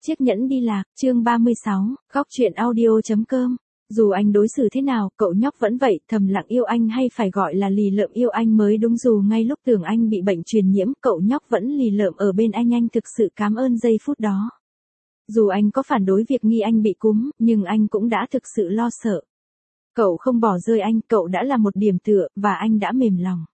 Chiếc nhẫn đi lạc, chương 36, góc truyện audio.com. Dù anh đối xử thế nào, cậu nhóc vẫn vậy, thầm lặng yêu anh hay phải gọi là lì lợm yêu anh mới đúng. Dù ngay lúc tưởng anh bị bệnh truyền nhiễm, cậu nhóc vẫn lì lợm ở bên anh thực sự cảm ơn giây phút đó. Dù anh có phản đối việc nghi anh bị cúm, nhưng anh cũng đã thực sự lo sợ. Cậu không bỏ rơi anh, cậu đã là một điểm tựa, và anh đã mềm lòng.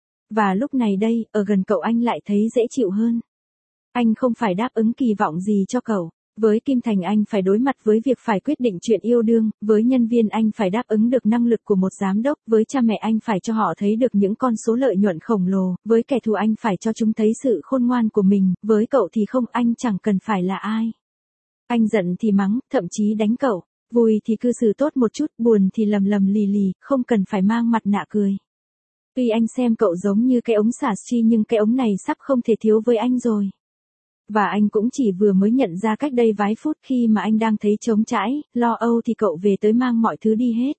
Và lúc này đây, ở gần cậu anh lại thấy dễ chịu hơn. Anh không phải đáp ứng kỳ vọng gì cho cậu. Với Kim Thành anh phải đối mặt với việc phải quyết định chuyện yêu đương, với nhân viên anh phải đáp ứng được năng lực của một giám đốc, với cha mẹ anh phải cho họ thấy được những con số lợi nhuận khổng lồ, với kẻ thù anh phải cho chúng thấy sự khôn ngoan của mình, với cậu thì không, anh chẳng cần phải là ai. Anh giận thì mắng, thậm chí đánh cậu, vui thì cư xử tốt một chút, buồn thì lầm lầm lì lì, không cần phải mang mặt nạ cười. Tuy anh xem cậu giống như cái ống xả xi nhưng cái ống này sắp không thể thiếu với anh rồi. Và anh cũng chỉ vừa mới nhận ra cách đây vài phút khi mà anh đang thấy trống trải, lo âu thì cậu về tới mang mọi thứ đi hết.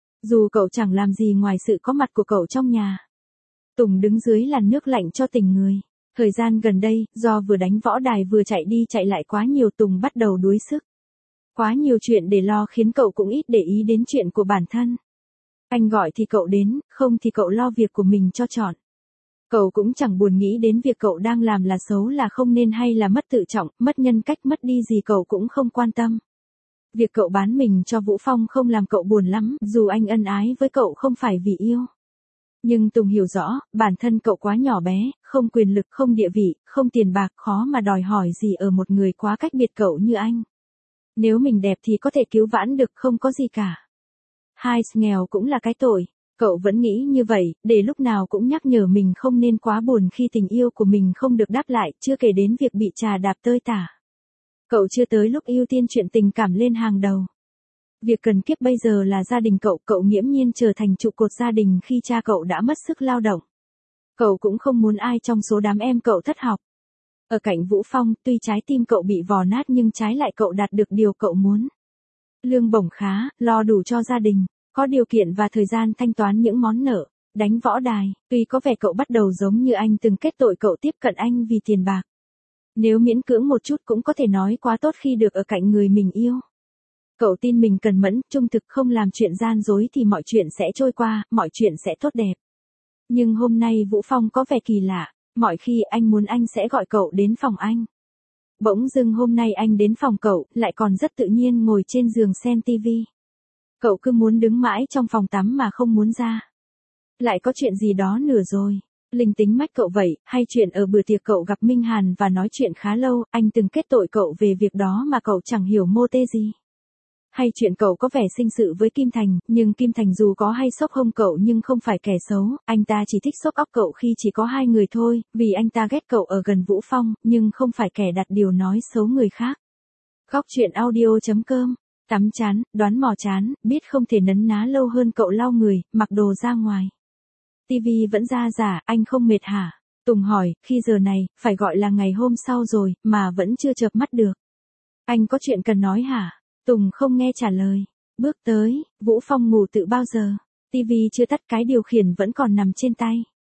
Dù cậu chẳng làm gì ngoài sự có mặt của cậu trong nhà. Tùng đứng dưới làn nước lạnh cho tình người. Thời gian gần đây, do vừa đánh võ đài vừa chạy đi chạy lại quá nhiều, Tùng bắt đầu đuối sức. Quá nhiều chuyện để lo khiến cậu cũng ít để ý đến chuyện của bản thân. Anh gọi thì cậu đến, không thì cậu lo việc của mình cho trọn. Cậu cũng chẳng buồn nghĩ đến việc cậu đang làm là xấu là không nên hay là mất tự trọng, mất nhân cách, mất đi gì cậu cũng không quan tâm. Việc cậu bán mình cho Vũ Phong không làm cậu buồn lắm, dù anh ân ái với cậu không phải vì yêu. Nhưng Tùng hiểu rõ, bản thân cậu quá nhỏ bé, không quyền lực, không địa vị, không tiền bạc, khó mà đòi hỏi gì ở một người quá cách biệt cậu như anh. Nếu mình đẹp thì có thể cứu vãn được, không có gì cả. Hai, nghèo cũng là cái tội. Cậu vẫn nghĩ như vậy, để lúc nào cũng nhắc nhở mình không nên quá buồn khi tình yêu của mình không được đáp lại, chưa kể đến việc bị trà đạp tơi tả. Cậu chưa tới lúc ưu tiên chuyện tình cảm lên hàng đầu. Việc cần kiếp bây giờ là gia đình cậu nghiễm nhiên trở thành trụ cột gia đình khi cha cậu đã mất sức lao động. Cậu cũng không muốn ai trong số đám em cậu thất học. Ở cạnh Vũ Phong, tuy trái tim cậu bị vò nát nhưng trái lại cậu đạt được điều cậu muốn. Lương bổng khá, lo đủ cho gia đình. Có điều kiện và thời gian thanh toán những món nợ, đánh võ đài, tuy có vẻ cậu bắt đầu giống như anh từng kết tội cậu tiếp cận anh vì tiền bạc. Nếu miễn cưỡng một chút cũng có thể nói quá tốt khi được ở cạnh người mình yêu. Cậu tin mình cần mẫn, trung thực, không làm chuyện gian dối thì mọi chuyện sẽ trôi qua, mọi chuyện sẽ tốt đẹp. Nhưng hôm nay Vũ Phong có vẻ kỳ lạ, mọi khi anh muốn anh sẽ gọi cậu đến phòng anh. Bỗng dưng hôm nay anh đến phòng cậu, lại còn rất tự nhiên ngồi trên giường xem tivi. Cậu cứ muốn đứng mãi trong phòng tắm mà không muốn ra. Lại có chuyện gì đó nữa rồi. Linh tính mách cậu vậy, hay chuyện ở bữa tiệc cậu gặp Minh Hàn và nói chuyện khá lâu, anh từng kết tội cậu về việc đó mà cậu chẳng hiểu mô tê gì. Hay chuyện cậu có vẻ sinh sự với Kim Thành, nhưng Kim Thành dù có hay sốc hông cậu nhưng không phải kẻ xấu, anh ta chỉ thích sốc óc cậu khi chỉ có hai người thôi, vì anh ta ghét cậu ở gần Vũ Phong, nhưng không phải kẻ đặt điều nói xấu người khác. Góc truyện audio.com. Tắm chán, đoán mò chán, biết không thể nấn ná lâu hơn cậu lau người, mặc đồ ra ngoài. Tivi vẫn ra rả, anh không mệt hả? Tùng hỏi, khi giờ này, phải gọi là ngày hôm sau rồi, mà vẫn chưa chợp mắt được. Anh có chuyện cần nói hả? Tùng không nghe trả lời. Bước tới, Vũ Phong ngủ từ bao giờ? Tivi chưa tắt, cái điều khiển vẫn còn nằm trên tay.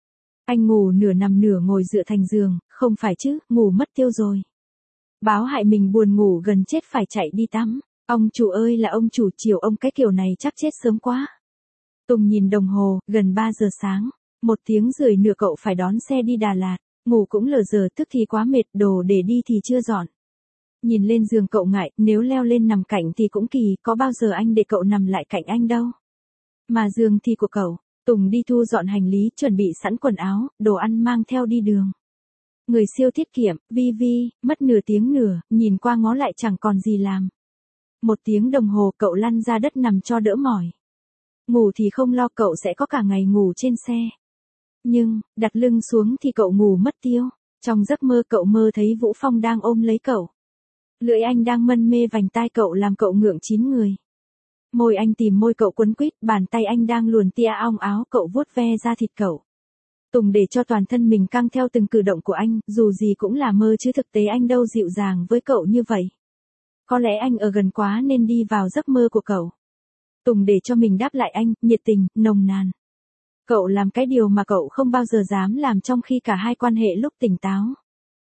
Anh ngủ nửa nằm nửa ngồi dựa thành giường, không phải chứ, ngủ mất tiêu rồi. Báo hại mình buồn ngủ gần chết phải chạy đi tắm. Ông chủ ơi là ông chủ, chiều ông cái kiểu này chắc chết sớm quá. Tùng nhìn đồng hồ, gần 3 giờ sáng. 1 tiếng rưỡi nữa cậu phải đón xe đi Đà Lạt. Ngủ cũng lờ giờ, tức thì quá mệt, đồ để đi thì chưa dọn. Nhìn lên giường cậu ngại, nếu leo lên nằm cạnh thì cũng kỳ, có bao giờ anh để cậu nằm lại cạnh anh đâu. Mà giường thì của cậu. Tùng đi thu dọn hành lý, chuẩn bị sẵn quần áo, đồ ăn mang theo đi đường. Người siêu tiết kiệm, vi, mất nửa tiếng nữa, nhìn qua ngó lại chẳng còn gì làm. 1 tiếng đồng hồ cậu lăn ra đất nằm cho đỡ mỏi. Ngủ thì không lo, cậu sẽ có cả ngày ngủ trên xe. Nhưng, đặt lưng xuống thì cậu ngủ mất tiêu. Trong giấc mơ cậu mơ thấy Vũ Phong đang ôm lấy cậu. Lưỡi anh đang mân mê vành tai cậu làm cậu ngượng chín người. Môi anh tìm môi cậu quấn quýt, bàn tay anh đang luồn tia ong áo cậu vuốt ve da thịt cậu. Tùng để cho toàn thân mình căng theo từng cử động của anh, dù gì cũng là mơ chứ thực tế anh đâu dịu dàng với cậu như vậy. Có lẽ anh ở gần quá nên đi vào giấc mơ của cậu. Tùng để cho mình đáp lại anh, nhiệt tình, nồng nàn. Cậu làm cái điều mà cậu không bao giờ dám làm trong khi cả hai quan hệ lúc tỉnh táo.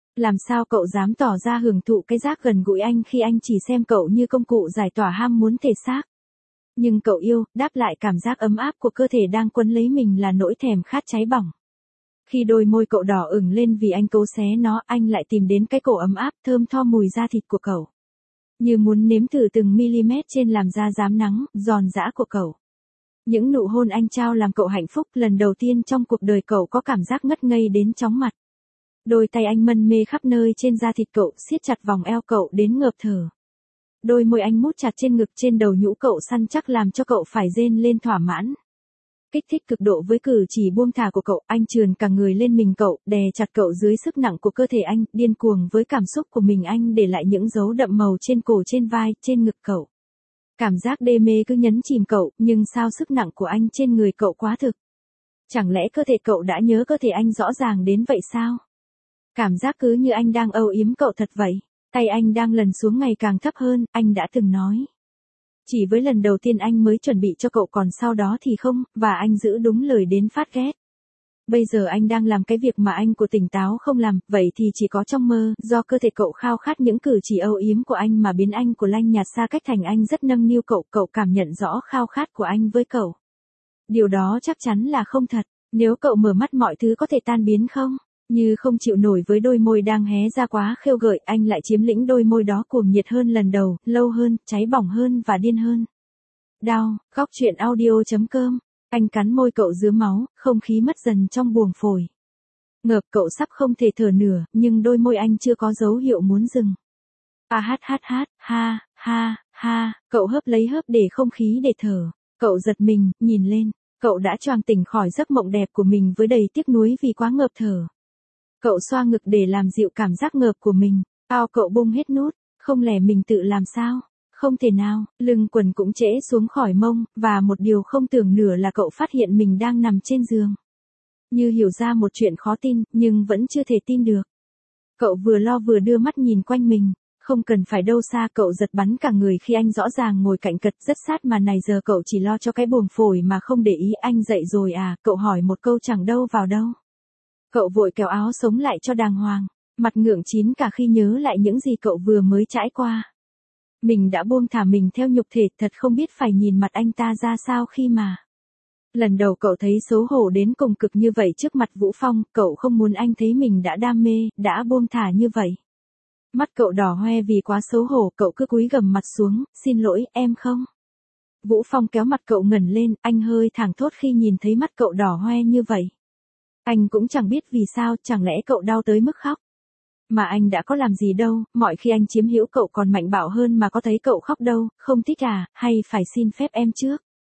Làm sao cậu dám tỏ ra hưởng thụ cái giác gần gũi anh khi anh chỉ xem cậu như công cụ giải tỏa ham muốn thể xác. Nhưng cậu yêu, đáp lại cảm giác ấm áp của cơ thể đang quấn lấy mình là nỗi thèm khát cháy bỏng. Khi đôi môi cậu đỏ ửng lên vì anh cố xé nó, anh lại tìm đến cái cổ ấm áp thơm tho mùi da thịt của cậu. Như muốn nếm thử từng mm trên làn da rám nắng, giòn giã của cậu. Những nụ hôn anh trao làm cậu hạnh phúc, lần đầu tiên trong cuộc đời cậu có cảm giác ngất ngây đến chóng mặt. Đôi tay anh mân mê khắp nơi trên da thịt cậu, siết chặt vòng eo cậu đến ngợp thở. Đôi môi anh mút chặt trên ngực trên đầu nhũ cậu săn chắc làm cho cậu phải rên lên thỏa mãn. Kích thích cực độ với cử chỉ buông thả của cậu, anh trườn cả người lên mình cậu, đè chặt cậu dưới sức nặng của cơ thể anh, điên cuồng với cảm xúc của mình, anh để lại những dấu đậm màu trên cổ, trên vai, trên ngực cậu. Cảm giác đê mê cứ nhấn chìm cậu, nhưng sao sức nặng của anh trên người cậu quá thực. Chẳng lẽ cơ thể cậu đã nhớ cơ thể anh rõ ràng đến vậy sao? Cảm giác cứ như anh đang âu yếm cậu thật vậy. Tay anh đang lần xuống ngày càng thấp hơn, anh đã từng nói. Chỉ với lần đầu tiên anh mới chuẩn bị cho cậu, còn sau đó thì không, và anh giữ đúng lời đến phát ghét. Bây giờ anh đang làm cái việc mà anh của tỉnh táo không làm, vậy thì chỉ có trong mơ, do cơ thể cậu khao khát những cử chỉ âu yếm của anh mà biến anh của lanh nhạt xa cách thành anh rất nâng niu cậu, cậu cảm nhận rõ khao khát của anh với cậu. Điều đó chắc chắn là không thật, nếu cậu mở mắt mọi thứ có thể tan biến không? Như không chịu nổi với đôi môi đang hé ra quá khêu gợi, anh lại chiếm lĩnh đôi môi đó cuồng nhiệt hơn lần đầu, lâu hơn, cháy bỏng hơn và điên hơn. Đau, góc truyện audio.com. Anh cắn môi cậu dứa máu, không khí mất dần trong buồng phổi. Ngợp cậu sắp không thể thở nửa, nhưng đôi môi anh chưa có dấu hiệu muốn dừng. Ha, cậu hớp lấy hớp để không khí để thở. Cậu giật mình, nhìn lên, cậu đã choàng tỉnh khỏi giấc mộng đẹp của mình với đầy tiếc nuối vì quá ngợp thở. Cậu xoa ngực để làm dịu cảm giác ngợp của mình. Cậu bung hết nút, không lẽ mình tự làm sao? Không thể nào, lưng quần cũng trễ xuống khỏi mông, và một điều không tưởng nửa là cậu phát hiện mình đang nằm trên giường. Như hiểu ra một chuyện khó tin, nhưng vẫn chưa thể tin được. Cậu vừa lo vừa đưa mắt nhìn quanh mình, không cần phải đâu xa, cậu giật bắn cả người khi anh rõ ràng ngồi cạnh cật rất sát mà này giờ cậu chỉ lo cho cái buồng phổi mà không để ý. Anh dậy rồi à? Cậu hỏi một câu chẳng đâu vào đâu. Cậu vội kéo áo sống lại cho đàng hoàng, mặt ngượng chín cả khi nhớ lại những gì cậu vừa mới trải qua. Mình đã buông thả mình theo nhục thể, thật không biết phải nhìn mặt anh ta ra sao khi mà. Lần đầu cậu thấy xấu hổ đến cùng cực như vậy trước mặt Vũ Phong, cậu không muốn anh thấy mình đã đam mê, đã buông thả như vậy. Mắt cậu đỏ hoe vì quá xấu hổ, cậu cứ cúi gằm mặt xuống, xin lỗi, em không. Vũ Phong kéo mặt cậu ngẩng lên, anh hơi thảng thốt khi nhìn thấy mắt cậu đỏ hoe như vậy. Anh cũng chẳng biết vì sao, chẳng lẽ cậu đau tới mức khóc. Mà anh đã có làm gì đâu, mọi khi anh chiếm hữu cậu còn mạnh bạo hơn mà có thấy cậu khóc đâu, không thích à, hay phải xin phép em trước?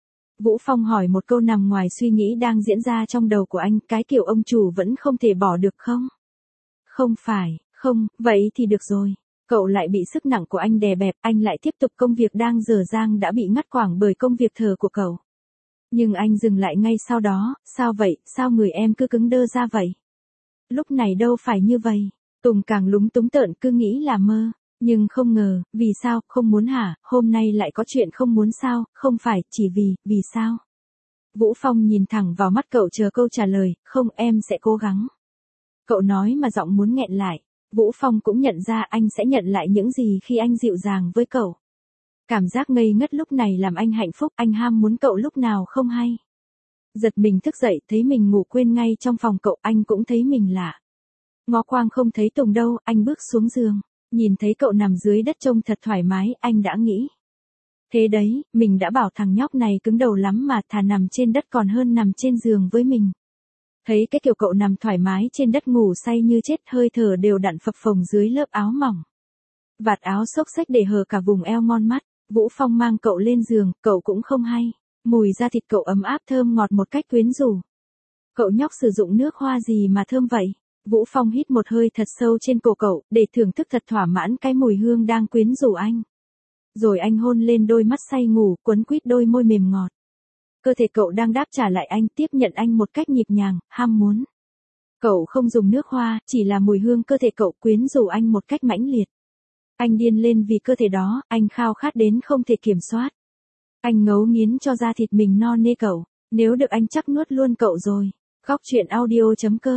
Vũ Phong hỏi một câu nằm ngoài suy nghĩ đang diễn ra trong đầu của anh, cái kiểu ông chủ vẫn không thể bỏ được không? Không phải, không, vậy thì được rồi. Cậu lại bị sức nặng của anh đè bẹp, anh lại tiếp tục công việc đang dở dang đã bị ngắt quãng bởi công việc thờ của cậu. Nhưng anh dừng lại ngay sau đó, sao vậy, sao người em cứ cứng đơ ra vậy? Lúc này đâu phải như vậy. Tùng càng lúng túng tợn cứ nghĩ là mơ, nhưng không ngờ, vì sao, không muốn hả, hôm nay lại có chuyện không muốn sao, không phải, chỉ vì sao? Vũ Phong nhìn thẳng vào mắt cậu chờ câu trả lời, không em sẽ cố gắng. Cậu nói mà giọng muốn nghẹn lại, Vũ Phong cũng nhận ra anh sẽ nhận lại những gì khi anh dịu dàng với cậu. Cảm giác ngây ngất lúc này làm anh hạnh phúc, anh ham muốn cậu lúc nào không hay. Giật mình thức dậy, thấy mình ngủ quên ngay trong phòng cậu, anh cũng thấy mình lạ. Ngó quang không thấy Tùng đâu, anh bước xuống giường, nhìn thấy cậu nằm dưới đất trông thật thoải mái, anh đã nghĩ. Thế đấy, mình đã bảo thằng nhóc này cứng đầu lắm mà, thà nằm trên đất còn hơn nằm trên giường với mình. Thấy cái kiểu cậu nằm thoải mái trên đất ngủ say như chết, hơi thở đều đặn phập phồng dưới lớp áo mỏng. Vạt áo xốc xếch để hở cả vùng eo ngon mắt, Vũ Phong mang cậu lên giường, cậu cũng không hay. Mùi da thịt cậu ấm áp thơm ngọt một cách quyến rũ. Cậu nhóc sử dụng nước hoa gì mà thơm vậy? Vũ Phong hít một hơi thật sâu trên cổ cậu, để thưởng thức thật thỏa mãn cái mùi hương đang quyến rũ anh. Rồi anh hôn lên đôi mắt say ngủ, quấn quýt đôi môi mềm ngọt. Cơ thể cậu đang đáp trả lại anh, tiếp nhận anh một cách nhịp nhàng, ham muốn. Cậu không dùng nước hoa, chỉ là mùi hương cơ thể cậu quyến rũ anh một cách mãnh liệt. Anh điên lên vì cơ thể đó, anh khao khát đến không thể kiểm soát. Anh ngấu nghiến cho da thịt mình no nê cậu, nếu được anh chắc nuốt luôn cậu rồi. Góc truyện audio.com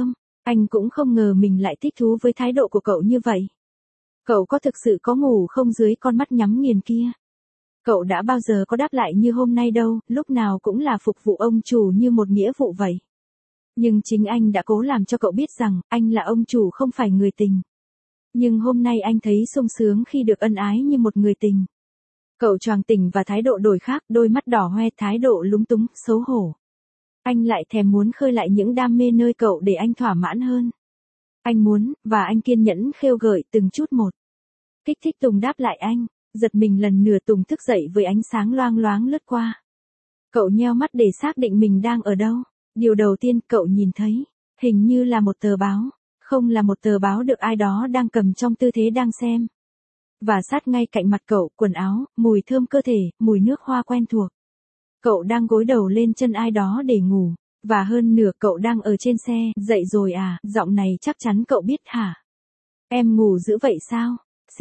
Anh cũng không ngờ mình lại thích thú với thái độ của cậu như vậy. Cậu có thực sự có ngủ không dưới con mắt nhắm nghiền kia? Cậu đã bao giờ có đáp lại như hôm nay đâu, lúc nào cũng là phục vụ ông chủ như một nghĩa vụ vậy. Nhưng chính anh đã cố làm cho cậu biết rằng, anh là ông chủ không phải người tình. Nhưng hôm nay anh thấy sung sướng khi được ân ái như một người tình. Cậu choàng tỉnh và thái độ đổi khác, đôi mắt đỏ hoe, thái độ lúng túng, xấu hổ. Anh lại thèm muốn khơi lại những đam mê nơi cậu để anh thỏa mãn hơn. Anh muốn, và anh kiên nhẫn khêu gợi từng chút một. Kích thích Tùng đáp lại anh, giật mình lần nửa Tùng thức dậy với ánh sáng loang loáng lướt qua. Cậu nheo mắt để xác định mình đang ở đâu. Điều đầu tiên cậu nhìn thấy, hình như là một tờ báo, không là một tờ báo được ai đó đang cầm trong tư thế đang xem. Và sát ngay cạnh mặt cậu, quần áo, mùi thơm cơ thể, mùi nước hoa quen thuộc. Cậu đang gối đầu lên chân ai đó để ngủ, và hơn nửa cậu đang ở trên xe, dậy rồi à, giọng này chắc chắn cậu biết hả? Em ngủ dữ vậy sao?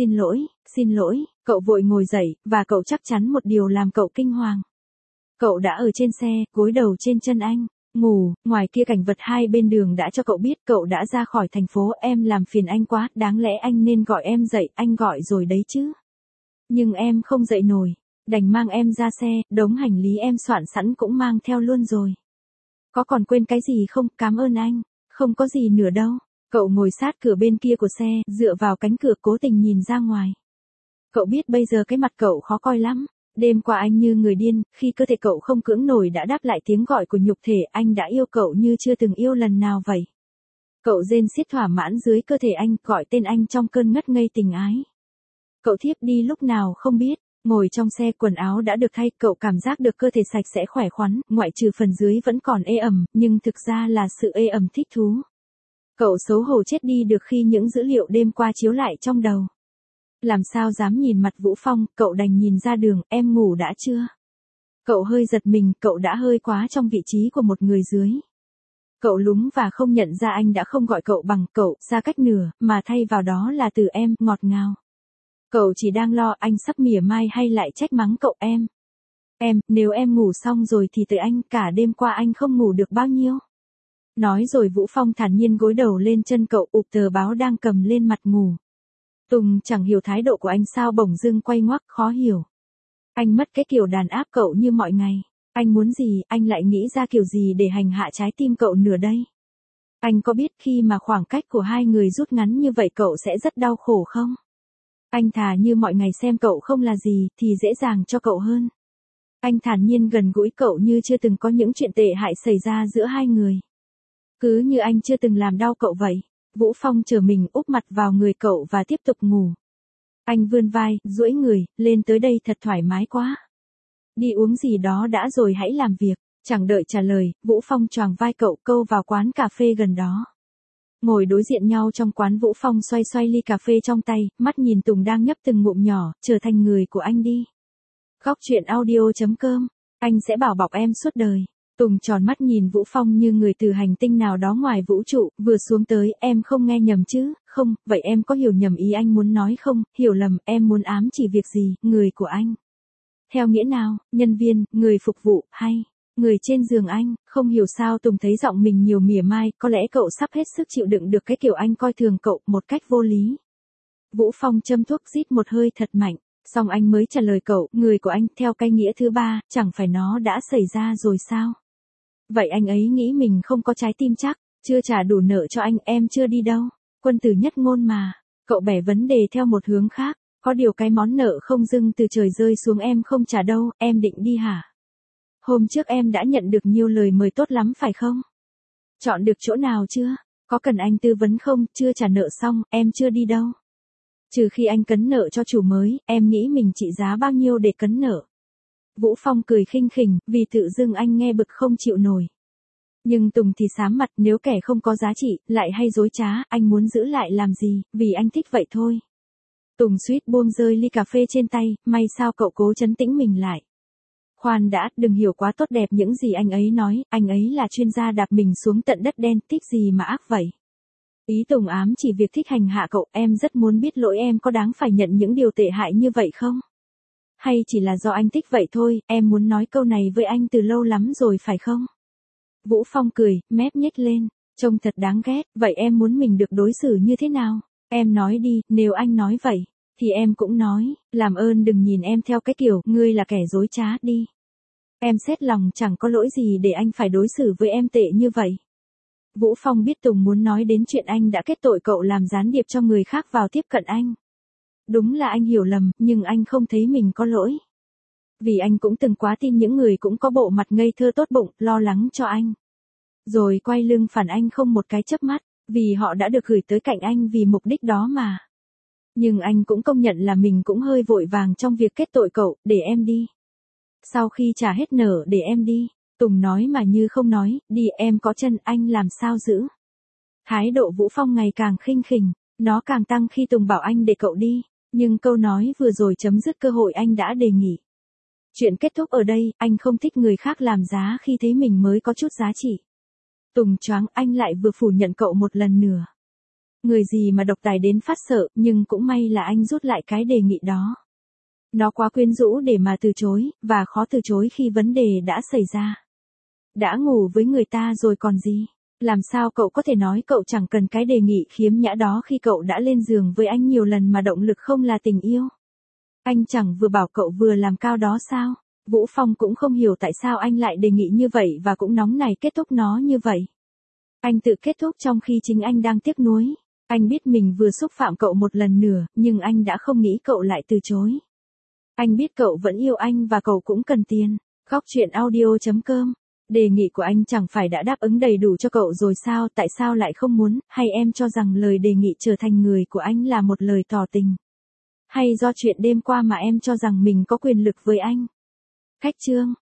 Xin lỗi, cậu vội ngồi dậy, và cậu chắc chắn một điều làm cậu kinh hoàng. Cậu đã ở trên xe, gối đầu trên chân anh, ngủ, ngoài kia cảnh vật hai bên đường đã cho cậu biết cậu đã ra khỏi thành phố, em làm phiền anh quá, đáng lẽ anh nên gọi em dậy, anh gọi rồi đấy chứ. Nhưng em không dậy nổi, đành mang em ra xe, đống hành lý em soạn sẵn cũng mang theo luôn rồi. Có còn quên cái gì không, cảm ơn anh, không có gì nữa đâu. Cậu ngồi sát cửa bên kia của xe, dựa vào cánh cửa cố tình nhìn ra ngoài. Cậu biết bây giờ cái mặt cậu khó coi lắm. Đêm qua anh như người điên, khi cơ thể cậu không cưỡng nổi đã đáp lại tiếng gọi của nhục thể, anh đã yêu cậu như chưa từng yêu lần nào vậy. Cậu rên xiết thỏa mãn dưới cơ thể anh, gọi tên anh trong cơn ngất ngây tình ái. Cậu thiếp đi lúc nào không biết, ngồi trong xe quần áo đã được thay, cậu cảm giác được cơ thể sạch sẽ khỏe khoắn, ngoại trừ phần dưới vẫn còn ê ẩm, nhưng thực ra là sự ê ẩm thích thú. Cậu xấu hổ chết đi được khi những dữ liệu đêm qua chiếu lại trong đầu. Làm sao dám nhìn mặt Vũ Phong, cậu đành nhìn ra đường, em ngủ đã chưa? Cậu hơi giật mình, cậu đã hơi quá trong vị trí của một người dưới. Cậu lúng và không nhận ra anh đã không gọi cậu bằng cậu, xa cách nửa, mà thay vào đó là từ em, ngọt ngào. Cậu chỉ đang lo anh sắp mỉa mai hay lại trách mắng cậu em. Em, nếu em ngủ xong rồi thì tới anh, cả đêm qua anh không ngủ được bao nhiêu. Nói rồi Vũ Phong thản nhiên gối đầu lên chân cậu, ụp tờ báo đang cầm lên mặt ngủ. Tùng chẳng hiểu thái độ của anh sao bỗng dưng quay ngoắt, khó hiểu. Anh mất cái kiểu đàn áp cậu như mọi ngày. Anh muốn gì, anh lại nghĩ ra kiểu gì để hành hạ trái tim cậu nửa đây? Anh có biết khi mà khoảng cách của hai người rút ngắn như vậy cậu sẽ rất đau khổ không? Anh thà như mọi ngày xem cậu không là gì, thì dễ dàng cho cậu hơn. Anh thản nhiên gần gũi cậu như chưa từng có những chuyện tệ hại xảy ra giữa hai người. Cứ như anh chưa từng làm đau cậu vậy. Vũ Phong trở mình úp mặt vào người cậu và tiếp tục ngủ. Anh vươn vai, duỗi người, lên tới đây thật thoải mái quá. Đi uống gì đó đã rồi hãy làm việc. Chẳng đợi trả lời, Vũ Phong choàng vai cậu câu vào quán cà phê gần đó. Ngồi đối diện nhau trong quán, Vũ Phong xoay xoay ly cà phê trong tay, mắt nhìn Tùng đang nhấp từng ngụm nhỏ, trở thành người của anh đi. Góc truyện audio.com, anh sẽ bảo bọc em suốt đời. Tùng tròn mắt nhìn Vũ Phong như người từ hành tinh nào đó ngoài vũ trụ, vừa xuống tới, em không nghe nhầm chứ, không, vậy em có hiểu nhầm ý anh muốn nói không, hiểu lầm, em muốn ám chỉ việc gì, người của anh. Theo nghĩa nào, nhân viên, người phục vụ, hay, người trên giường anh, không hiểu sao Tùng thấy giọng mình nhiều mỉa mai, có lẽ cậu sắp hết sức chịu đựng được cái kiểu anh coi thường cậu, một cách vô lý. Vũ Phong châm thuốc rít một hơi thật mạnh. Xong anh mới trả lời cậu, người của anh, theo cái nghĩa thứ ba, chẳng phải nó đã xảy ra rồi sao? Vậy anh ấy nghĩ mình không có trái tim chắc, chưa trả đủ nợ cho anh, em chưa đi đâu. Quân tử nhất ngôn mà. Cậu bẻ vấn đề theo một hướng khác, có điều cái món nợ không dưng từ trời rơi xuống em không trả đâu, em định đi hả? Hôm trước em đã nhận được nhiều lời mời tốt lắm phải không? Chọn được chỗ nào chưa? Có cần anh tư vấn không? Chưa trả nợ xong, em chưa đi đâu. Trừ khi anh cấn nợ cho chủ mới, em nghĩ mình trị giá bao nhiêu để cấn nợ? Vũ Phong cười khinh khỉnh, vì tự dưng anh nghe bực không chịu nổi. Nhưng Tùng thì sám mặt, nếu kẻ không có giá trị, lại hay dối trá, anh muốn giữ lại làm gì, vì anh thích vậy thôi. Tùng suýt buông rơi ly cà phê trên tay, may sao cậu cố trấn tĩnh mình lại. Khoan đã, đừng hiểu quá tốt đẹp những gì anh ấy nói, anh ấy là chuyên gia đạp mình xuống tận đất đen, thích gì mà ác vậy. Ý Tùng ám chỉ việc thích hành hạ cậu, em rất muốn biết lỗi em có đáng phải nhận những điều tệ hại như vậy không? Hay chỉ là do anh thích vậy thôi, em muốn nói câu này với anh từ lâu lắm rồi phải không? Vũ Phong cười, mép nhếch lên. Trông thật đáng ghét, vậy em muốn mình được đối xử như thế nào? Em nói đi, nếu anh nói vậy, thì em cũng nói, làm ơn đừng nhìn em theo cái kiểu, ngươi là kẻ dối trá đi. Em xét lòng chẳng có lỗi gì để anh phải đối xử với em tệ như vậy. Vũ Phong biết Tùng muốn nói đến chuyện anh đã kết tội cậu làm gián điệp cho người khác vào tiếp cận anh. Đúng là anh hiểu lầm, nhưng anh không thấy mình có lỗi. Vì anh cũng từng quá tin những người cũng có bộ mặt ngây thơ tốt bụng, lo lắng cho anh. Rồi quay lưng phản anh không một cái chớp mắt, vì họ đã được gửi tới cạnh anh vì mục đích đó mà. Nhưng anh cũng công nhận là mình cũng hơi vội vàng trong việc kết tội cậu, để em đi. Sau khi trả hết nợ để em đi, Tùng nói mà như không nói, đi em có chân anh làm sao giữ. Thái độ Vũ Phong ngày càng khinh khỉnh, nó càng tăng khi Tùng bảo anh để cậu đi, nhưng câu nói vừa rồi chấm dứt cơ hội anh đã đề nghị. Chuyện kết thúc ở đây, anh không thích người khác làm giá khi thấy mình mới có chút giá trị. Tùng choáng, anh lại vừa phủ nhận cậu một lần nữa. Người gì mà độc tài đến phát sợ, nhưng cũng may là anh rút lại cái đề nghị đó. Nó quá quyến rũ để mà từ chối, và khó từ chối khi vấn đề đã xảy ra. Đã ngủ với người ta rồi còn gì? Làm sao cậu có thể nói cậu chẳng cần cái đề nghị khiếm nhã đó khi cậu đã lên giường với anh nhiều lần mà động lực không là tình yêu? Anh chẳng vừa bảo cậu vừa làm cao đó sao? Vũ Phong cũng không hiểu tại sao anh lại đề nghị như vậy và cũng nóng nảy kết thúc nó như vậy. Anh tự kết thúc trong khi chính anh đang tiếc nuối. Anh biết mình vừa xúc phạm cậu một lần nữa, nhưng anh đã không nghĩ cậu lại từ chối. Anh biết cậu vẫn yêu anh và cậu cũng cần tiền. Góc chuyện audio.com. Đề nghị của anh chẳng phải đã đáp ứng đầy đủ cho cậu rồi sao, tại sao lại không muốn, hay em cho rằng lời đề nghị trở thành người của anh là một lời tỏ tình? Hay do chuyện đêm qua mà em cho rằng mình có quyền lực với anh? Khách chương.